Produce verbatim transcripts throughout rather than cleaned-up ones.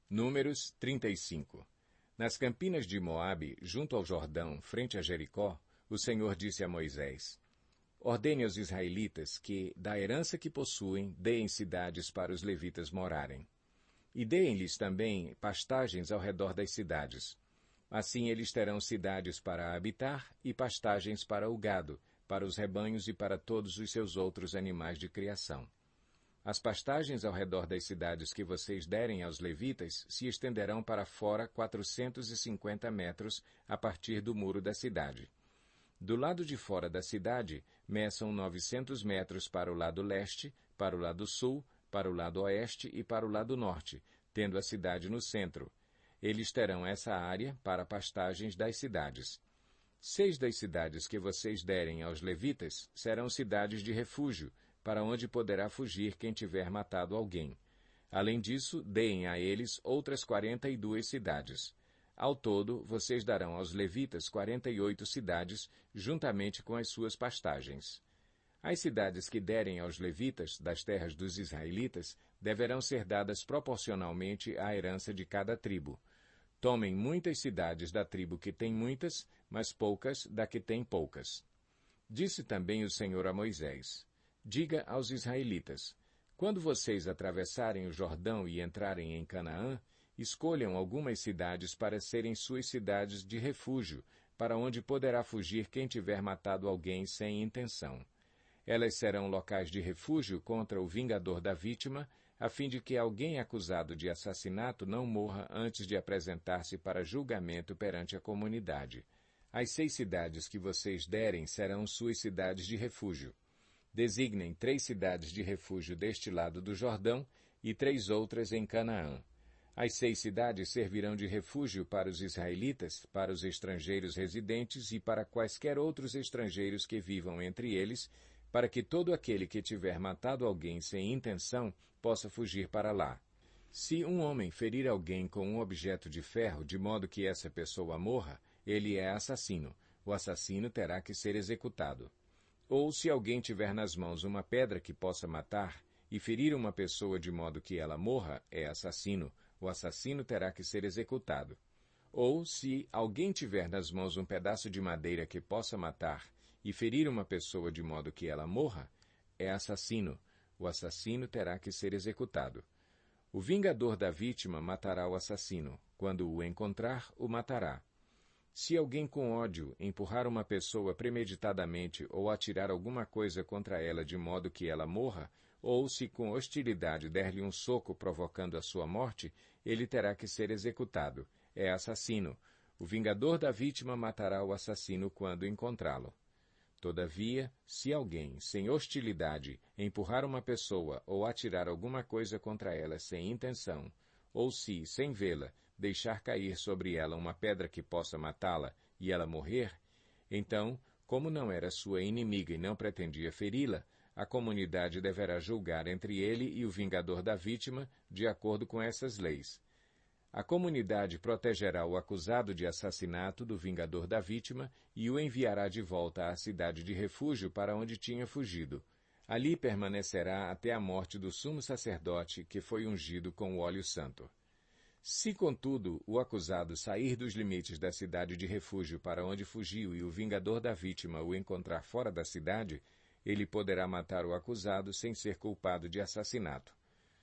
Números trinta e cinco. Nas campinas de Moabe, junto ao Jordão, frente a Jericó, o Senhor disse a Moisés: Ordene aos israelitas que, da herança que possuem, deem cidades para os levitas morarem. E deem-lhes também pastagens ao redor das cidades. Assim eles terão cidades para habitar e pastagens para o gado, para os rebanhos e para todos os seus outros animais de criação. As pastagens ao redor das cidades que vocês derem aos levitas se estenderão para fora quatrocentos e cinquenta metros a partir do muro da cidade. Do lado de fora da cidade, meçam novecentos metros para o lado leste, para o lado sul, para o lado oeste e para o lado norte, tendo a cidade no centro. Eles terão essa área para pastagens das cidades. Seis das cidades que vocês derem aos levitas serão cidades de refúgio, para onde poderá fugir quem tiver matado alguém. Além disso, deem a eles outras quarenta e duas cidades. Ao todo, vocês darão aos levitas quarenta e oito cidades, juntamente com as suas pastagens. As cidades que derem aos levitas das terras dos israelitas deverão ser dadas proporcionalmente à herança de cada tribo. Tomem muitas cidades da tribo que tem muitas, mas poucas da que tem poucas. Disse também o Senhor a Moisés: Diga aos israelitas: quando vocês atravessarem o Jordão e entrarem em Canaã, escolham algumas cidades para serem suas cidades de refúgio, para onde poderá fugir quem tiver matado alguém sem intenção. Elas serão locais de refúgio contra o vingador da vítima, a fim de que alguém acusado de assassinato não morra antes de apresentar-se para julgamento perante a comunidade. As seis cidades que vocês derem serão suas cidades de refúgio. Designem três cidades de refúgio deste lado do Jordão e três outras em Canaã. As seis cidades servirão de refúgio para os israelitas, para os estrangeiros residentes e para quaisquer outros estrangeiros que vivam entre eles, para que todo aquele que tiver matado alguém sem intenção possa fugir para lá. Se um homem ferir alguém com um objeto de ferro de modo que essa pessoa morra, ele é assassino. O assassino terá que ser executado. Ou se alguém tiver nas mãos uma pedra que possa matar e ferir uma pessoa de modo que ela morra, é assassino. O assassino terá que ser executado. Ou se alguém tiver nas mãos um pedaço de madeira que possa matar e ferir uma pessoa de modo que ela morra, é assassino. O assassino terá que ser executado. O vingador da vítima matará o assassino. Quando o encontrar, o matará. Se alguém com ódio empurrar uma pessoa premeditadamente ou atirar alguma coisa contra ela de modo que ela morra, ou se com hostilidade der-lhe um soco provocando a sua morte, ele terá que ser executado. É assassino. O vingador da vítima matará o assassino quando encontrá-lo. Todavia, se alguém, sem hostilidade, empurrar uma pessoa ou atirar alguma coisa contra ela sem intenção, ou se, sem vê-la, deixar cair sobre ela uma pedra que possa matá-la e ela morrer, então, como não era sua inimiga e não pretendia feri-la, a comunidade deverá julgar entre ele e o vingador da vítima de acordo com essas leis. A comunidade protegerá o acusado de assassinato do vingador da vítima e o enviará de volta à cidade de refúgio para onde tinha fugido. Ali permanecerá até a morte do sumo sacerdote que foi ungido com o óleo santo. Se, contudo, o acusado sair dos limites da cidade de refúgio para onde fugiu e o vingador da vítima o encontrar fora da cidade, ele poderá matar o acusado sem ser culpado de assassinato.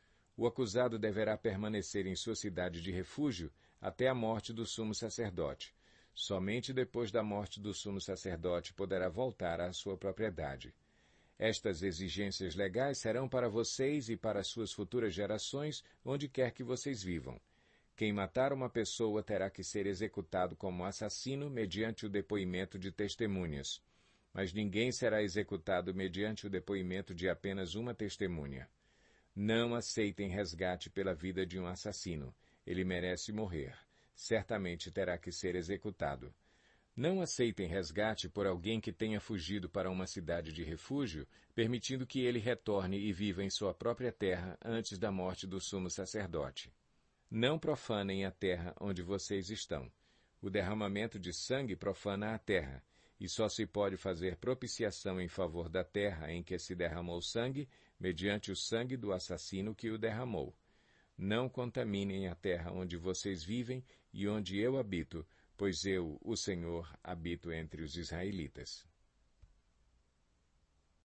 O acusado deverá permanecer em sua cidade de refúgio até a morte do sumo sacerdote. Somente depois da morte do sumo sacerdote poderá voltar à sua propriedade. Estas exigências legais serão para vocês e para suas futuras gerações, onde quer que vocês vivam. Quem matar uma pessoa terá que ser executado como assassino mediante o depoimento de testemunhas. Mas ninguém será executado mediante o depoimento de apenas uma testemunha. Não aceitem resgate pela vida de um assassino. Ele merece morrer. Certamente terá que ser executado. Não aceitem resgate por alguém que tenha fugido para uma cidade de refúgio, permitindo que ele retorne e viva em sua própria terra antes da morte do sumo sacerdote. Não profanem a terra onde vocês estão. O derramamento de sangue profana a terra, e só se pode fazer propiciação em favor da terra em que se derramou sangue, mediante o sangue do assassino que o derramou. não contaminem a terra onde vocês vivem e onde eu habito, pois eu, o Senhor, habito entre os israelitas.